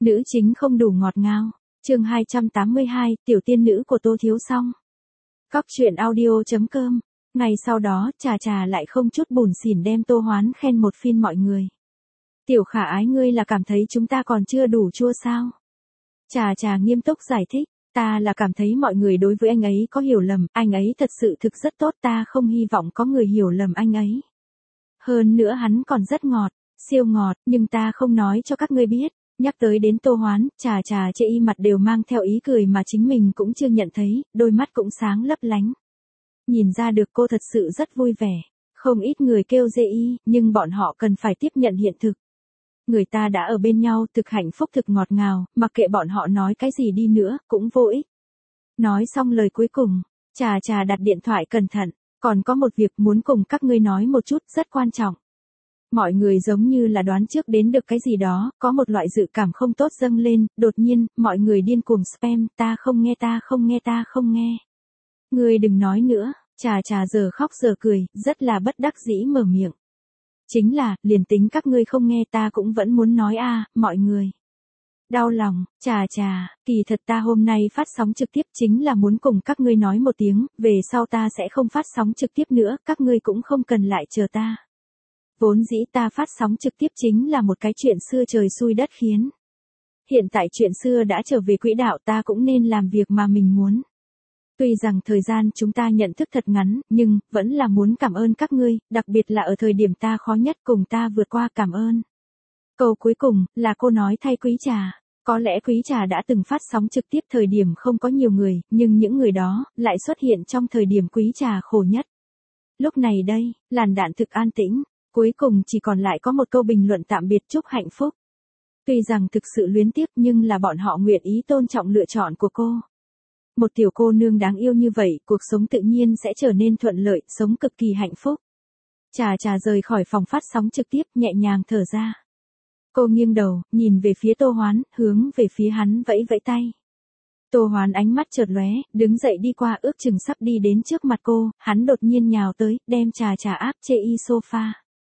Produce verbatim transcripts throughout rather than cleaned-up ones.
Nữ chính không đủ ngọt ngào. Chương hai trăm tám mươi hai, tiểu tiên nữ của Tô Thiếu Song. Cóc truyện audio chấm com. Ngày sau đó, Trà Trà lại không chút bủn xỉn đem Tô Hoán khen một phiên mọi người. Tiểu khả ái ngươi là cảm thấy chúng ta còn chưa đủ chua sao? Trà Trà nghiêm túc giải thích, ta là cảm thấy mọi người đối với anh ấy có hiểu lầm, anh ấy thật sự thực rất tốt, ta không hy vọng có người hiểu lầm anh ấy. Hơn nữa hắn còn rất ngọt, siêu ngọt, nhưng ta không nói cho các ngươi biết. Nhắc tới đến Tô Hoán, Trà Trà chê y mặt đều mang theo ý cười mà chính mình cũng chưa nhận thấy, đôi mắt cũng sáng lấp lánh. Nhìn ra được cô thật sự rất vui vẻ. Không ít người kêu dê y, nhưng bọn họ cần phải tiếp nhận hiện thực. Người ta đã ở bên nhau, thực hạnh phúc thực ngọt ngào, mặc kệ bọn họ nói cái gì đi nữa, cũng vô ích. Nói xong lời cuối cùng, Trà Trà đặt điện thoại cẩn thận, còn có một việc muốn cùng các ngươi nói một chút rất quan trọng. Mọi người giống như là đoán trước đến được cái gì đó, có một loại dự cảm không tốt dâng lên, đột nhiên, mọi người điên cuồng spam, ta không nghe ta không nghe ta không nghe. Ngươi đừng nói nữa, Trà Trà giờ khóc giờ cười, rất là bất đắc dĩ mở miệng. Chính là, liền tính các ngươi không nghe ta cũng vẫn muốn nói a, à, mọi người. Đau lòng, Trà Trà, kỳ thật ta hôm nay phát sóng trực tiếp chính là muốn cùng các ngươi nói một tiếng, về sau ta sẽ không phát sóng trực tiếp nữa, các ngươi cũng không cần lại chờ ta. Vốn dĩ ta phát sóng trực tiếp chính là một cái chuyện xưa trời xui đất khiến. Hiện tại chuyện xưa đã trở về quỹ đạo, ta cũng nên làm việc mà mình muốn. Tuy rằng thời gian chúng ta nhận thức thật ngắn, nhưng vẫn là muốn cảm ơn các ngươi, đặc biệt là ở thời điểm ta khó nhất cùng ta vượt qua, cảm ơn. Câu cuối cùng là cô nói thay Quý Trà. Có lẽ Quý Trà đã từng phát sóng trực tiếp thời điểm không có nhiều người, nhưng những người đó lại xuất hiện trong thời điểm Quý Trà khổ nhất. Lúc này đây, làn đạn thực an tĩnh. Cuối cùng chỉ còn lại có một câu bình luận tạm biệt chúc hạnh phúc. Tuy rằng thực sự luyến tiếc nhưng là bọn họ nguyện ý tôn trọng lựa chọn của cô. Một tiểu cô nương đáng yêu như vậy, cuộc sống tự nhiên sẽ trở nên thuận lợi, sống cực kỳ hạnh phúc. Trà Trà rời khỏi phòng phát sóng trực tiếp, nhẹ nhàng thở ra. Cô nghiêng đầu, nhìn về phía Tô Hoán, hướng về phía hắn vẫy vẫy tay. Tô Hoán ánh mắt chợt lóe, đứng dậy đi qua, ước chừng sắp đi đến trước mặt cô, hắn đột nhiên nhào tới, đem Trà Trà áp chê y sofa.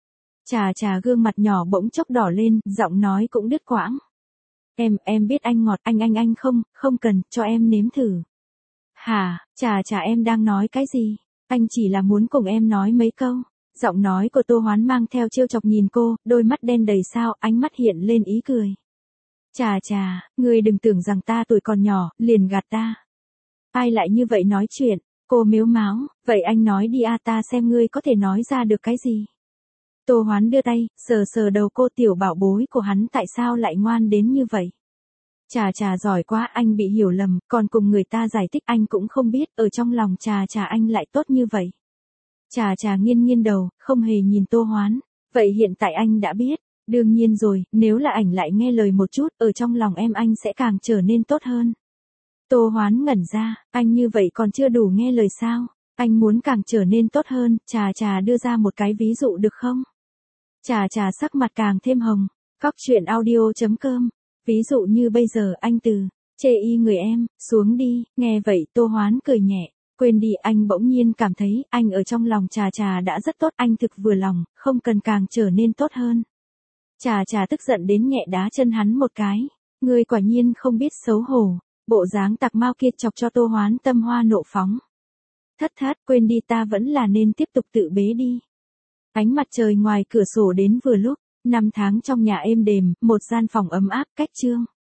Trà Trà gương mặt nhỏ bỗng chốc đỏ lên, giọng nói cũng đứt quãng. Em, em biết anh ngọt, anh anh anh không, không cần, cho em nếm thử. Hả, Trà Trà em đang nói cái gì? Anh chỉ là muốn cùng em nói mấy câu. Giọng nói của Tô Hoán mang theo trêu chọc nhìn cô, đôi mắt đen đầy sao, ánh mắt hiện lên ý cười. Trà Trà, ngươi đừng tưởng rằng ta tuổi còn nhỏ, liền gạt ta. Ai lại như vậy nói chuyện? Cô mếu máo, vậy anh nói đi a, ta xem ngươi có thể nói ra được cái gì. Tô Hoán đưa tay, sờ sờ đầu cô, tiểu bảo bối của hắn tại sao lại ngoan đến như vậy. Trà Trà giỏi quá, anh bị hiểu lầm, còn cùng người ta giải thích anh cũng không biết, ở trong lòng Trà Trà anh lại tốt như vậy. Trà Trà nghiêng nghiêng đầu, không hề nhìn Tô Hoán, vậy hiện tại anh đã biết, đương nhiên rồi, nếu là ảnh lại nghe lời một chút, ở trong lòng em anh sẽ càng trở nên tốt hơn. Tô Hoán ngẩn ra, anh như vậy còn chưa đủ nghe lời sao, anh muốn càng trở nên tốt hơn, Trà Trà đưa ra một cái ví dụ được không? Trà Trà sắc mặt càng thêm hồng. Cóc truyện audio chấm com. Ví dụ như bây giờ anh từ chê y người em xuống đi, nghe vậy Tô Hoán cười nhẹ, quên đi, anh bỗng nhiên cảm thấy anh ở trong lòng Trà Trà đã rất tốt, anh thực vừa lòng, không cần càng trở nên tốt hơn. Trà Trà tức giận đến nhẹ đá chân hắn một cái, ngươi quả nhiên không biết xấu hổ. Bộ dáng tặc mau kia chọc cho Tô Hoán tâm hoa nộ phóng. Thất thát, quên đi, ta vẫn là nên tiếp tục tự bế đi. Ánh mặt trời ngoài cửa sổ đến vừa lúc, năm tháng trong nhà êm đềm, một gian phòng ấm áp, cách chương.